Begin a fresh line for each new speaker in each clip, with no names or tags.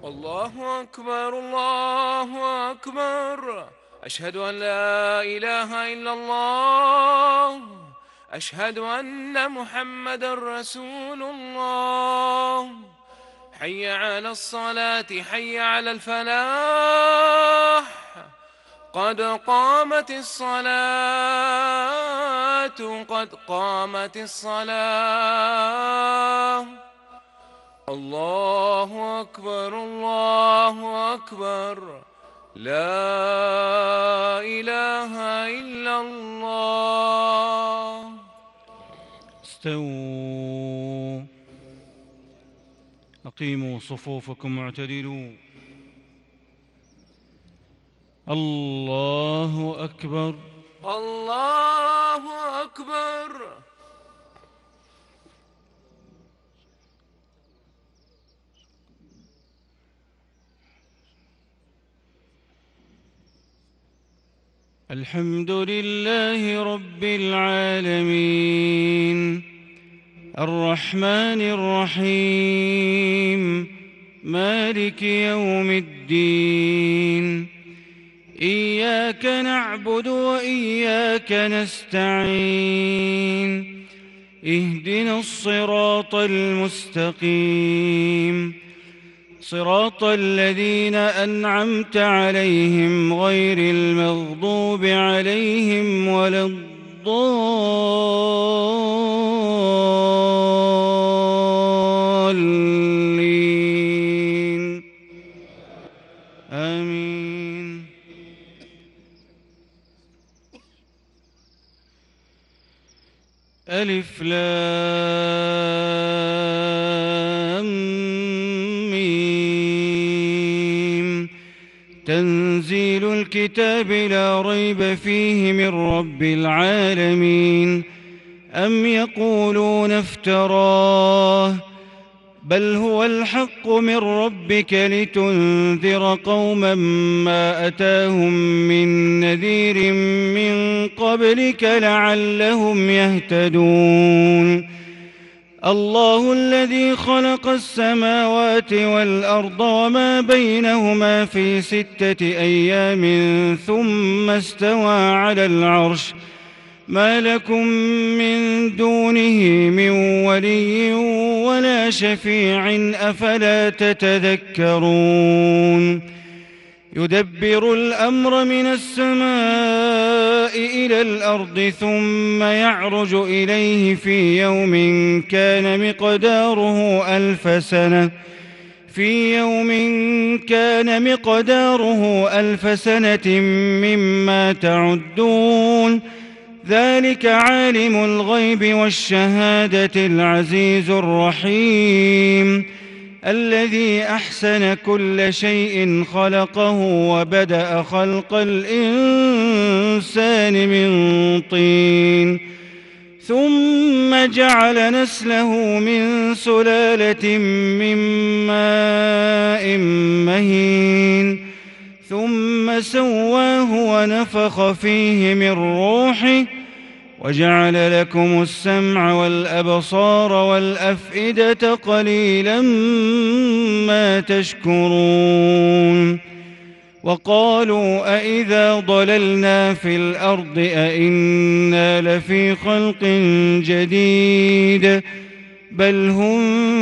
الله أكبر الله أكبر. أشهد أن لا إله إلا الله. أشهد أن محمدا رسول الله. حي على الصلاة حي على الفلاح. قد قامت الصلاة قد قامت الصلاة. الله أكبر الله أكبر. لا إله إلا الله.
استووا، أقيموا صفوفكم واعتدلوا. الله أكبر
الله أكبر.
الحمد لله رب العالمين، الرحمن الرحيم، مالك يوم الدين. إياك نعبد وإياك نستعين. اهدنا الصراط المستقيم، صراط الذين أنعمت عليهم غير المغضوب عليهم ولا الضالين. آمين. ألف لام ميم. تنزيل الكتاب لا ريب فيه من رب العالمين. أم يقولون افتراه، بل هو الحق من ربك لتنذر قوما ما أتاهم من نذير من قبلك لعلهم يهتدون. الله الذي خلق السماوات والأرض وما بينهما في 6 أيام ثم استوى على العرش. ما لكم من دونه من ولي ولا شفيع أفلا تتذكرون. يدبر الأمر من السماء إلى الأرض ثم يعرج إليه في يوم كان مقداره ألف سنة مما تعدون. ذلك عالم الغيب والشهادة العزيز الرحيم، الذي أحسن كل شيء خلقه وبدأ خلق الإنسان من طين، ثم جعل نسله من سلالة من ماء مهين، ثم سواه ونفخ فيه من روحه، وجعل لكم السمع والأبصار والأفئدة قليلا ما تشكرون. وقالوا أإذا ضللنا في الأرض أإنا لفي خلق جديد، بل هم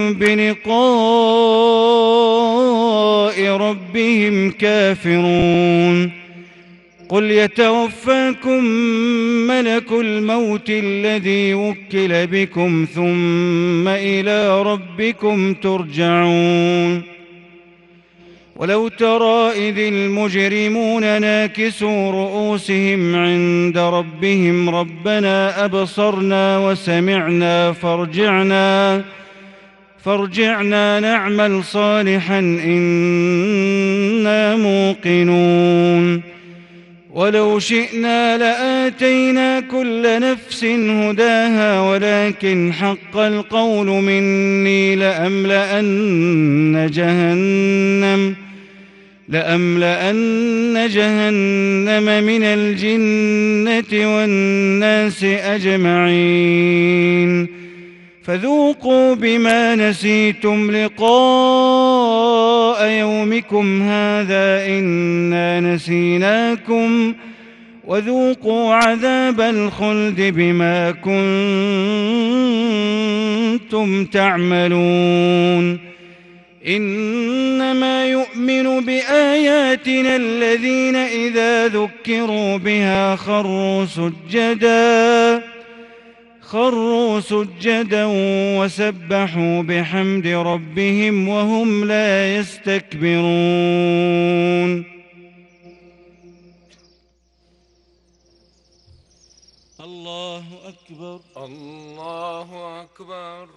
بلقاء ربهم كافرون. قل يتوفاكم ملك الموت الذي وكل بكم ثم إلى ربكم ترجعون. ولو ترى إذ المجرمون ناكسوا رؤوسهم عند ربهم ربنا أبصرنا وسمعنا فارجعنا نعمل صالحا إنا موقنون. ولو شئنا لآتينا كل نفس هداها ولكن حق القول مني لأملأن جهنم من الجنة والناس أجمعين. فذوقوا بما نسيتم لقاء يومكم هذا إنا نسيناكم وذوقوا عذاب الخلد بما كنتم تعملون إنما يؤمن بآياتنا الذين إذا ذكروا بها خروا سجدا وسبحوا بحمد ربهم وهم لا يستكبرون. الله أكبر.
الله أكبر.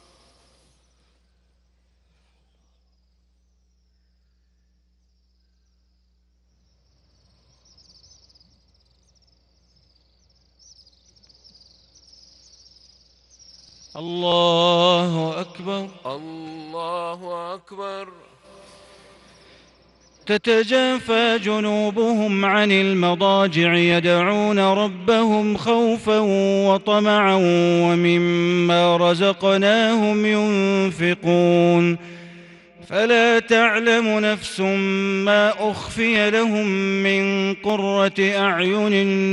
الله أكبر.
الله أكبر.
تتجافى جنوبهم عن المضاجع يدعون ربهم خوفا وطمعا ومما رزقناهم ينفقون فلا تعلم نفس ما أخفي لهم من قرة أعين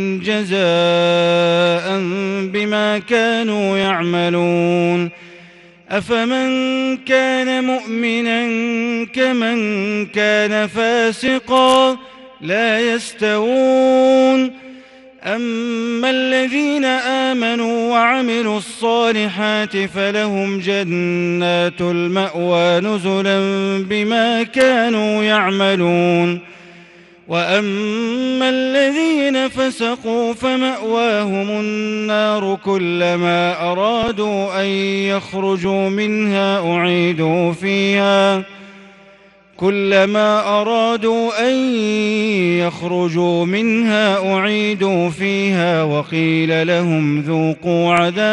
جزاء بما كانوا يعملون أفمن كان مؤمنا كمن كان فاسقا لا يستوون أما الذين آمنوا وعملوا الصالحات فلهم جنات المأوى نزلا بما كانوا يعملون وأما الذين فسقوا فمأواهم النار كلما أرادوا أن يخرجوا منها أعيدوا فيها وقيل لهم ذوقوا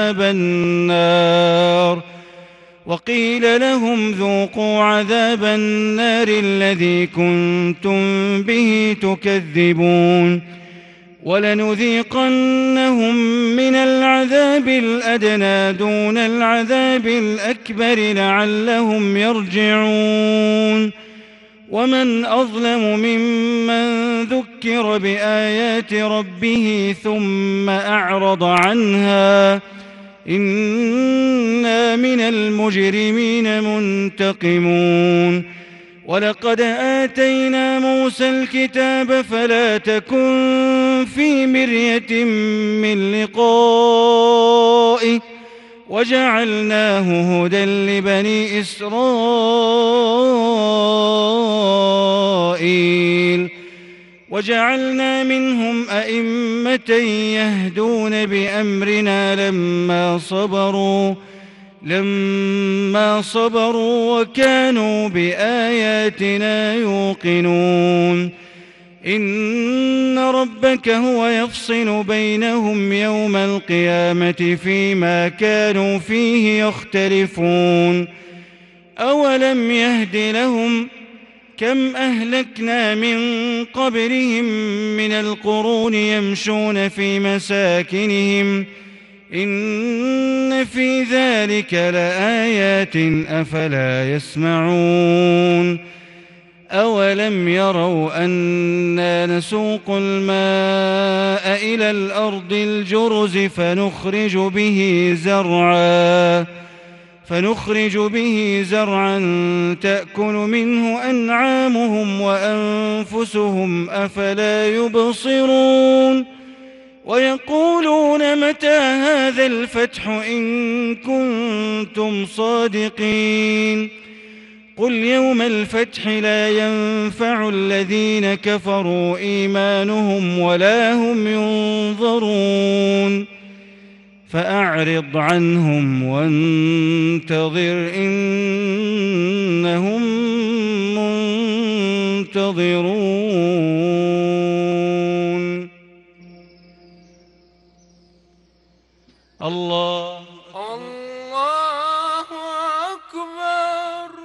عذاب النار الذي كنتم به تكذبون ولنذيقنهم من العذاب الأدنى دون العذاب الأكبر لعلهم يرجعون ومن أظلم ممن ذكر بآيات ربه ثم أعرض عنها إنا من المجرمين منتقمون ولقد آتينا موسى الكتاب فلا تكن في مرية من لقائه وجعلناه هدى لبني إسرائيل وجعلنا منهم أئمة يهدون بأمرنا لما صبروا وكانوا بآياتنا يوقنون إن ربك هو يفصل بينهم يوم القيامة فيما كانوا فيه يختلفون أولم يهد لهم كم أهلكنا من قبلهم من القرون يمشون في مساكنهم إن في ذلك لآيات أفلا يسمعون أولم يروا أنا نسوق الماء إلى الأرض الجرز فنخرج به زرعا تأكل منه أنعامهم وأنفسهم أفلا يبصرون ويقولون متى هذا الفتح إن كنتم صادقين قل يوم الفتح لا ينفع الذين كفروا إيمانهم ولا هم ينظرون فأعرض عنهم وانتظر إنهم منتظرون. الله
أكبر.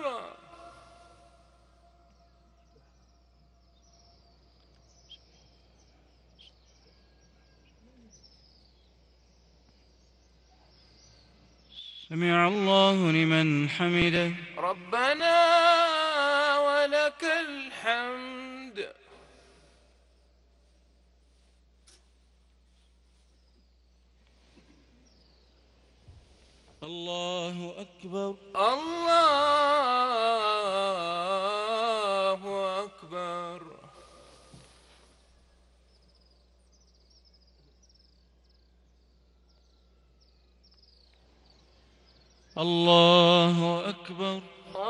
سمع الله لمن حمده.
ربنا ولك الحمد.
الله أكبر.
الله أكبر.
الله أكبر.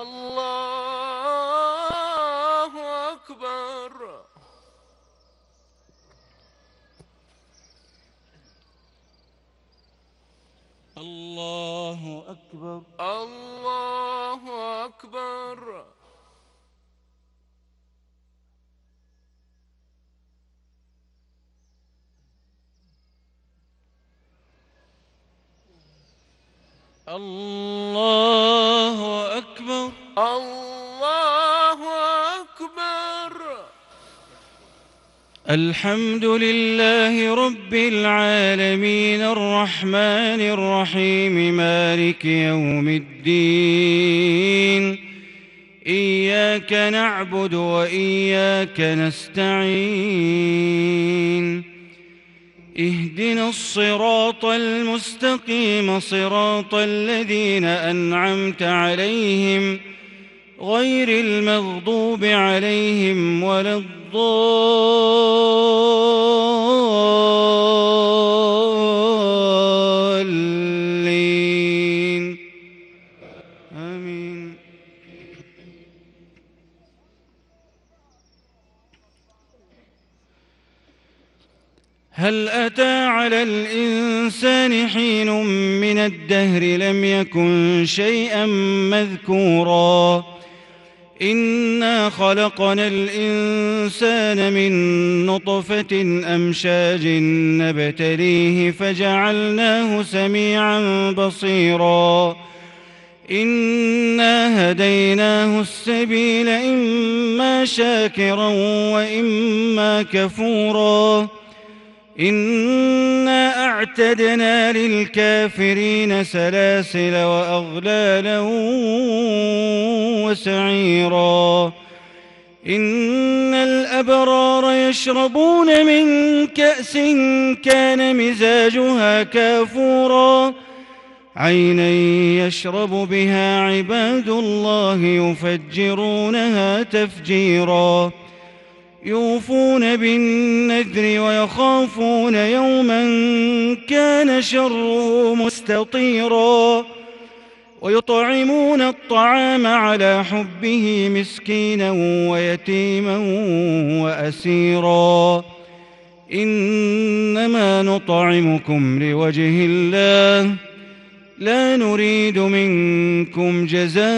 الله أكبر.
الله أكبر.
الله أكبر.
الله أكبر.
الله أكبر.
الحمد لله رب العالمين الرحمن الرحيم مالك يوم الدين. إياك نعبد وإياك نستعين. اهدنا الصراط المستقيم صراط الذين أنعمت عليهم غير المغضوب عليهم ولا الضالين. آمين. هل أتى على الإنسان حين من الدهر لم يكن شيئا مذكورا. إنا خلقنا الإنسان من نطفة أمشاج نبتليه فجعلناه سميعا بصيرا. إنا هديناه السبيل إما شاكرا وإما كفورا. إنا أعتدنا للكافرين سلاسل وأغلالا وسعيرا. إن الأبرار يشربون من كأس كان مزاجها كافورا. عينا يشرب بها عباد الله يفجرونها تفجيرا. يوفون بالنذر ويخافون يوما كان شره مستطيرا. ويطعمون الطعام على حبه مسكينا ويتيما وأسيرا. إنما نطعمكم لوجه الله لا نريد منكم جزاء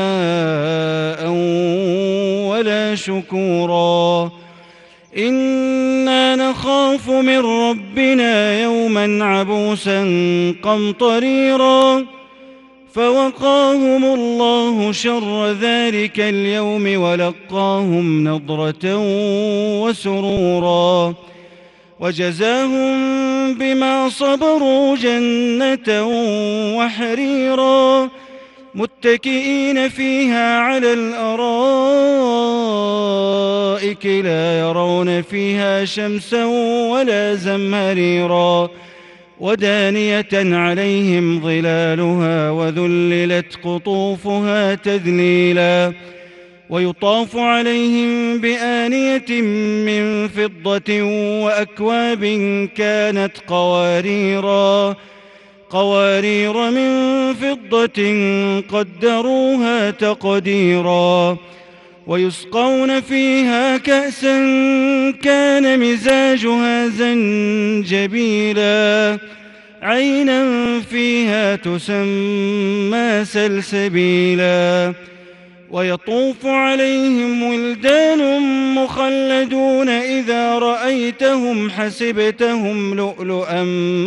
ولا شكورا. إنا نخاف من ربنا يوما عبوسا قمطريرا. فوقاهم الله شر ذلك اليوم ولقاهم نضرة وسرورا. وجزاهم بما صبروا جنة وحريرا. متكئين فيها على الأرائك لا يرون فيها شمسا ولا زمهريرا. ودانية عليهم ظلالها وذللت قطوفها تذليلا. ويطاف عليهم بآنية من فضة وأكواب كانت قوارير من فضة قدروها تقديرا. ويسقون فيها كأسا كان مزاجها زنجبيلا. عينا فيها تسمى سلسبيلا. ويطوف عليهم ولدان مخلدون إذا رأيتهم حسبتهم لؤلؤا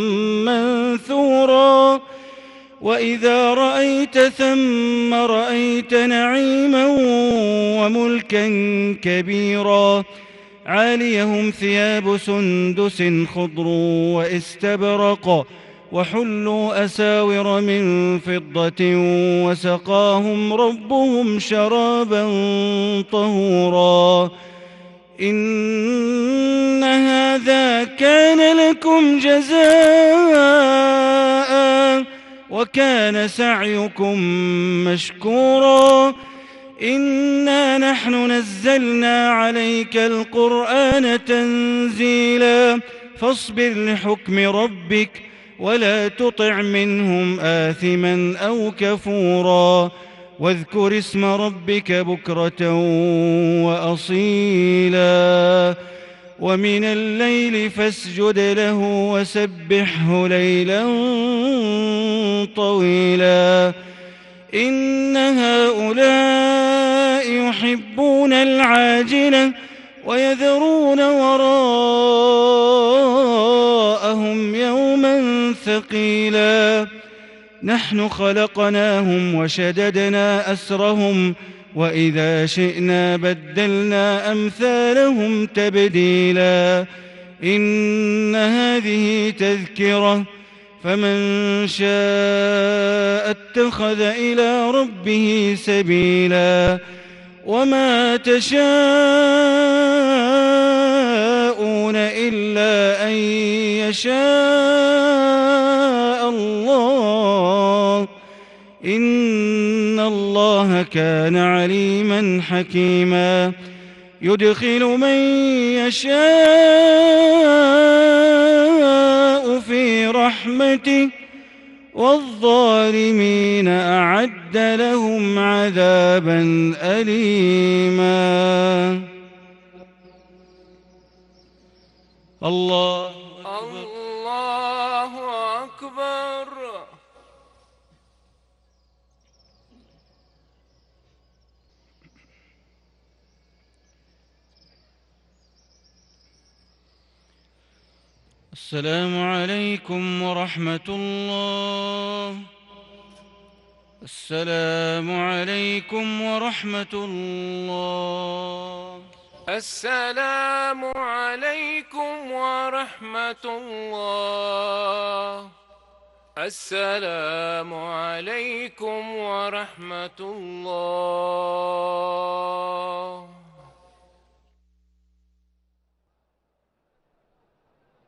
منثورا. وإذا رأيت ثم رأيت نعيما وملكا كبيرا. عاليهم ثياب سندس خضر واستبرق وحلوا أساور من فضة وسقاهم ربهم شرابا طهورا إن هذا كان لكم جزاء وكان سعيكم مشكورا إنا نحن نزلنا عليك القرآن تنزيلا فاصبر لحكم ربك ولا تطع منهم آثما أو كفورا واذكر اسم ربك بكرة وأصيلا ومن الليل فاسجد له وسبحه ليلا طويلا إن هؤلاء يحبون العاجلة ويذرون وراءهم يوما ثقيلا نحن خلقناهم وشددنا أسرهم وإذا شئنا بدلنا أمثالهم تبديلا إن هذه تذكرة فمن شاء اتخذ إلى ربه سبيلا وما تشاءون إلا أن يشاء الله إن الله كان عليما حكيما يدخل من يشاء في رحمته والظالمين أعد لهم عذابا أليما الله
أكبر.
السلام عليكم ورحمة الله. السلام عليكم ورحمة الله.
السلام عليكم ورحمة الله. السلام عليكم ورحمة الله.